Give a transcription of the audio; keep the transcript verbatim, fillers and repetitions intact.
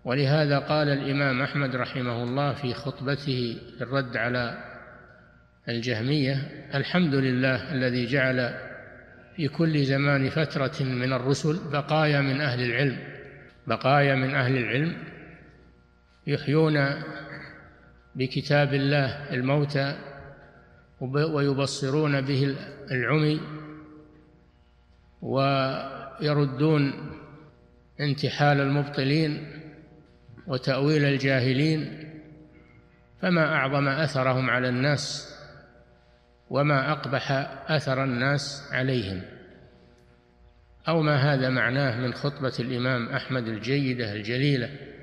ولهذا قال الإمام أحمد رحمه الله في خطبته في الرد على الجهمية: الحمد لله الذي جعل في كل زمان فترة من الرسل بقايا من أهل العلم بقايا من أهل العلم يحيون بكتاب الله الموتى ويبصرون به العمي ويردون انتحال المبطلين وتأويل الجاهلين، فما أعظم أثرهم على الناس وما أقبح أثر الناس عليهم. أو ما هذا معناه من خطبة الإمام أحمد الجيدة الجليلة.